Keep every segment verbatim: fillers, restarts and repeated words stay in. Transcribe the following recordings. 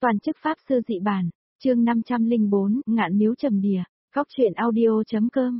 Toàn chức Pháp Sư dị bản, chương năm trăm lẻ bốn, Ngạn Miếu Trầm Đìa, Góc truyện audio.com,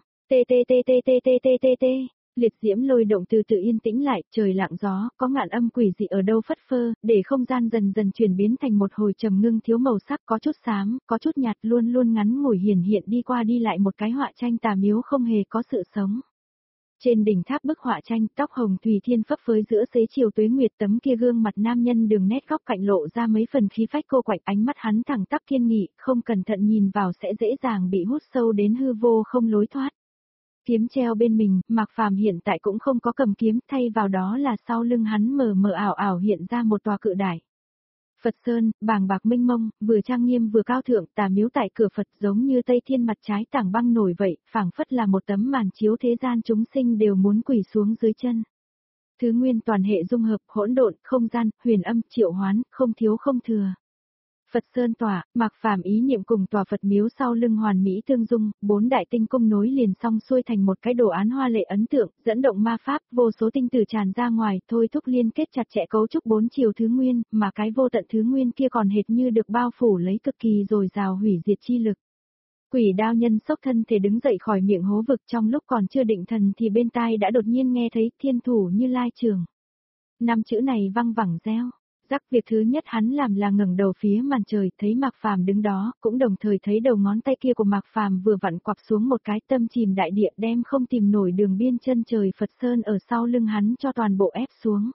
tttttttt, liệt diễm lôi động từ từ yên tĩnh lại, trời lặng gió, có ngạn âm quỷ dị ở đâu phất phơ, để không gian dần dần chuyển biến thành một hồi trầm ngưng thiếu màu sắc, có chút xám, có chút nhạt, luôn luôn ngắn ngủi hiển hiện đi qua đi lại một cái họa tranh tà miếu không hề có sự sống. Trên đỉnh tháp bức họa tranh, tóc hồng Thùy Thiên phấp phới giữa xế chiều tuế nguyệt, tấm kia gương mặt nam nhân đường nét góc cạnh lộ ra mấy phần khí phách cô quạnh, ánh mắt hắn thẳng tắp kiên nghị, không cẩn thận nhìn vào sẽ dễ dàng bị hút sâu đến hư vô không lối thoát. Kiếm treo bên mình, Mạc Phàm hiện tại cũng không có cầm kiếm, thay vào đó là sau lưng hắn mờ mờ ảo ảo hiện ra một tòa cự đài. Phật Sơn, bàng bạc mênh mông, vừa trang nghiêm vừa cao thượng, tà miếu tại cửa Phật giống như Tây Thiên mặt trái tảng băng nổi vậy, phảng phất là một tấm màn chiếu thế gian chúng sinh đều muốn quỳ xuống dưới chân. Thứ nguyên toàn hệ dung hợp, hỗn độn, không gian, huyền âm, triệu hoán, không thiếu không thừa. Phật Sơn tỏa, Mạc Phàm ý niệm cùng tòa Phật miếu sau lưng hoàn mỹ tương dung, bốn đại tinh cung nối liền song xuôi thành một cái đồ án hoa lệ ấn tượng, dẫn động ma pháp, vô số tinh tử tràn ra ngoài, thôi thúc liên kết chặt chẽ cấu trúc bốn chiều thứ nguyên, mà cái vô tận thứ nguyên kia còn hệt như được bao phủ lấy cực kỳ dồi dào hủy diệt chi lực. Quỷ đao nhân sốc thân thể đứng dậy khỏi miệng hố vực, trong lúc còn chưa định thần thì bên tai đã đột nhiên nghe thấy thiên thủ Như Lai trường. Năm chữ này văng vẳng reo. Rắc việc thứ nhất hắn làm là ngẩng đầu phía màn trời, thấy Mạc Phàm đứng đó, cũng đồng thời thấy đầu ngón tay kia của Mạc Phàm vừa vặn quặp xuống một cái, tâm chìm đại địa, đem không tìm nổi đường biên chân trời Phật Sơn ở sau lưng hắn cho toàn bộ ép xuống.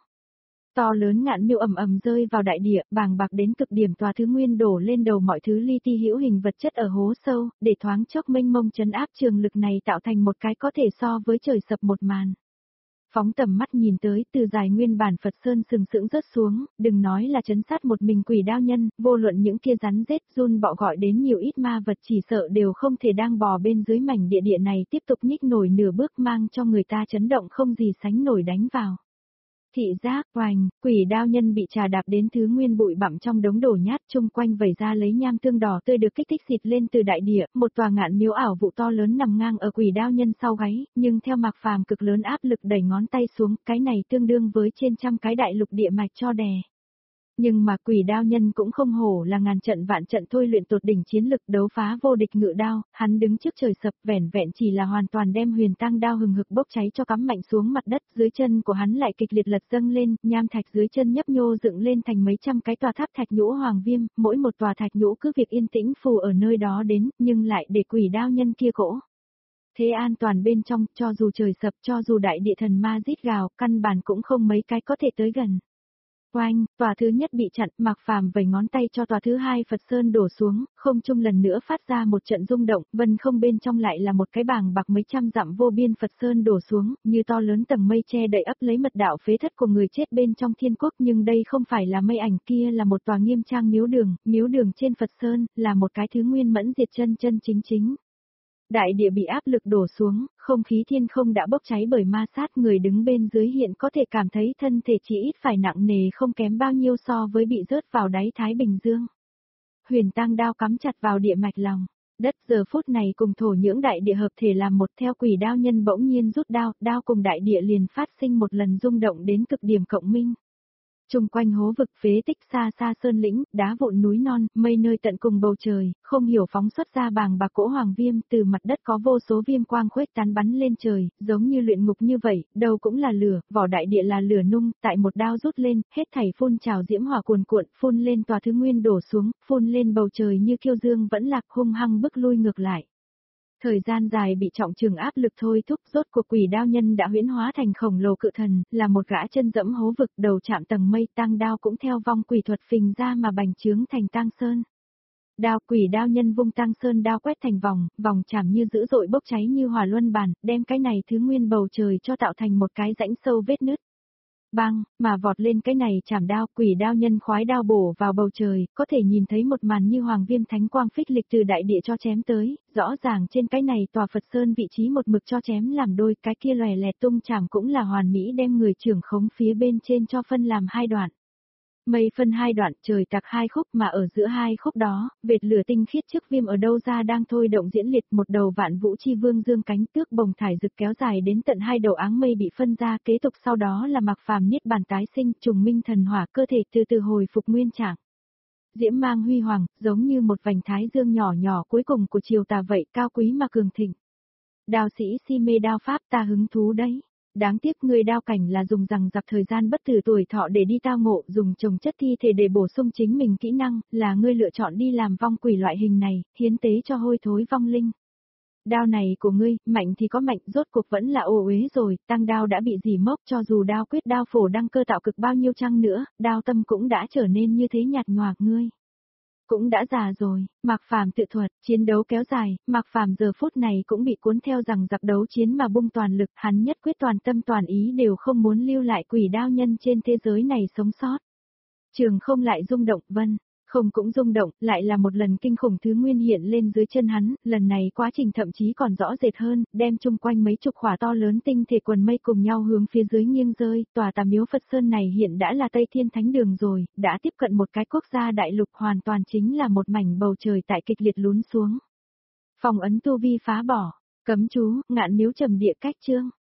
To lớn ngạn miêu ầm ầm rơi vào đại địa, bàng bạc đến cực điểm, tòa thứ nguyên đổ lên đầu mọi thứ li ti hữu hình vật chất ở hố sâu, để thoáng chốc mênh mông chấn áp trường lực này tạo thành một cái có thể so với trời sập một màn. Phóng tầm mắt nhìn tới, từ dài nguyên bản Phật Sơn sừng sững rớt xuống, đừng nói là trấn sát một mình quỷ đao nhân, vô luận những kia rắn rết run bọ gọi đến nhiều ít ma vật chỉ sợ đều không thể đang bò bên dưới mảnh địa địa này tiếp tục nhích nổi nửa bước, mang cho người ta chấn động không gì sánh nổi đánh vào. Thị giác, oành, quỷ đao nhân bị trà đạp đến thứ nguyên bụi bặm trong đống đổ nhát, chung quanh vẩy ra lấy nham tương đỏ tươi được kích thích xịt lên từ đại địa, một tòa ngạn miếu ảo vụ to lớn nằm ngang ở quỷ đao nhân sau gáy, nhưng theo Mạc Phàm cực lớn áp lực đẩy ngón tay xuống, cái này tương đương với trên trăm cái đại lục địa mạch cho đè. Nhưng mà quỷ đao nhân cũng không hổ là ngàn trận vạn trận thôi luyện tột đỉnh chiến lực, đấu phá vô địch ngự đao, hắn đứng trước trời sập vẻn vẹn chỉ là hoàn toàn đem huyền tang đao hừng hực bốc cháy cho cắm mạnh xuống mặt đất, dưới chân của hắn lại kịch liệt lật dâng lên, nham thạch dưới chân nhấp nhô dựng lên thành mấy trăm cái tòa tháp thạch nhũ hoàng viêm, mỗi một tòa thạch nhũ cứ việc yên tĩnh phù ở nơi đó đến, nhưng lại để quỷ đao nhân kia cỗ. Thế an toàn bên trong, cho dù trời sập, cho dù đại địa thần ma rít gào, căn bản cũng không mấy cái có thể tới gần. Oanh, tòa thứ nhất bị chặn, Mạc Phàm vẩy ngón tay cho tòa thứ hai Phật Sơn đổ xuống, không trung lần nữa phát ra một trận rung động, vân không bên trong lại là một cái bàng bạc mấy trăm dặm vô biên Phật Sơn đổ xuống, như to lớn tầng mây che đậy ấp lấy mật đạo phế thất của người chết bên trong thiên quốc, nhưng đây không phải là mây ảnh, kia là một tòa nghiêm trang miếu đường, miếu đường trên Phật Sơn, là một cái thứ nguyên mẫn diệt chân chân chính chính. Đại địa bị áp lực đổ xuống, không khí thiên không đã bốc cháy bởi ma sát, người đứng bên dưới hiện có thể cảm thấy thân thể chỉ ít phải nặng nề không kém bao nhiêu so với bị rớt vào đáy Thái Bình Dương. Huyền tang đao cắm chặt vào địa mạch lòng, đất giờ phút này cùng thổ nhưỡng đại địa hợp thể làm một, theo quỷ đao nhân bỗng nhiên rút đao, đao cùng đại địa liền phát sinh một lần rung động đến cực điểm cộng minh. Trung quanh hố vực phế tích xa xa sơn lĩnh, đá vụn núi non, mây nơi tận cùng bầu trời, không hiểu phóng xuất ra bàng bạc cỗ hoàng viêm, từ mặt đất có vô số viêm quang khuếch tán bắn lên trời, giống như luyện ngục như vậy, đầu cũng là lửa, vỏ đại địa là lửa nung, tại một đao rút lên, hết thảy phun trào diễm hỏa cuồn cuộn, phun lên tòa thứ nguyên đổ xuống, phun lên bầu trời như kiêu dương vẫn lạc hung hăng bức lui ngược lại. Thời gian dài bị trọng trường áp lực thôi thúc, rốt cuộc quỷ đao nhân đã huyễn hóa thành khổng lồ cự thần, là một gã chân dẫm hố vực, đầu chạm tầng mây, tang đao cũng theo vong quỷ thuật phình ra mà bành trướng thành tang sơn. Đao quỷ đao nhân vung tang sơn đao quét thành vòng, vòng chạm như dữ dội bốc cháy như hỏa luân bản, đem cái này thứ nguyên bầu trời cho tạo thành một cái rãnh sâu vết nứt. Bang, mà vọt lên cái này chảm đao, quỷ đao nhân khoái đao bổ vào bầu trời, có thể nhìn thấy một màn như hoàng viêm thánh quang phích lịch từ đại địa cho chém tới, rõ ràng trên cái này tòa Phật Sơn vị trí một mực cho chém làm đôi, cái kia lòe lẹt tung chảm cũng là hoàn mỹ đem người trưởng khống phía bên trên cho phân làm hai đoạn. Mây phân hai đoạn, trời tặc hai khúc, mà ở giữa hai khúc đó, vệt lửa tinh khiết trước viêm ở đâu ra đang thôi động diễn liệt, một đầu vạn vũ chi vương dương cánh tước bồng thải rực kéo dài đến tận hai đầu áng mây bị phân ra, kế tục sau đó là Mạc Phàm niết bàn tái sinh, trùng minh thần hỏa, cơ thể từ từ hồi phục nguyên trạng. diễm mang huy hoàng, giống như một vành thái dương nhỏ nhỏ cuối cùng của triều tà vậy, cao quý mà cường thịnh. Đao sĩ si mê đao pháp, ta hứng thú đấy. Đáng tiếc người đao cảnh là dùng rằng dập thời gian bất tử tuổi thọ để đi tao ngộ, dùng trồng chất thi thể để bổ sung chính mình kỹ năng, là ngươi lựa chọn đi làm vong quỷ loại hình này, hiến tế cho hôi thối vong linh. Đao này của ngươi, mạnh thì có mạnh, rốt cuộc vẫn là ô uế rồi, tăng đao đã bị dỉ mốc, cho dù đao quyết đao phổ đăng cơ tạo cực bao nhiêu chăng nữa, đao tâm cũng đã trở nên như thế nhạt nhòa ngươi. Cũng đã già rồi, Mạc Phàm tự thuật, chiến đấu kéo dài, Mạc Phàm giờ phút này cũng bị cuốn theo rằng giặc đấu chiến mà bung toàn lực, hắn nhất quyết toàn tâm toàn ý đều không muốn lưu lại quỷ đao nhân trên thế giới này sống sót. Trường không lại rung động, vân, không cũng rung động, lại là một lần kinh khủng thứ nguyên hiện lên dưới chân hắn, lần này quá trình thậm chí còn rõ rệt hơn, đem chung quanh mấy chục khỏa to lớn tinh thể quần mây cùng nhau hướng phía dưới nghiêng rơi, tòa Tà Miếu Phật Sơn này hiện đã là Tây Thiên Thánh Đường rồi, đã tiếp cận một cái quốc gia đại lục, hoàn toàn chính là một mảnh bầu trời tại kịch liệt lún xuống. Phong ấn tu vi phá bỏ, cấm chú, ngạn miếu trầm địa cách chương.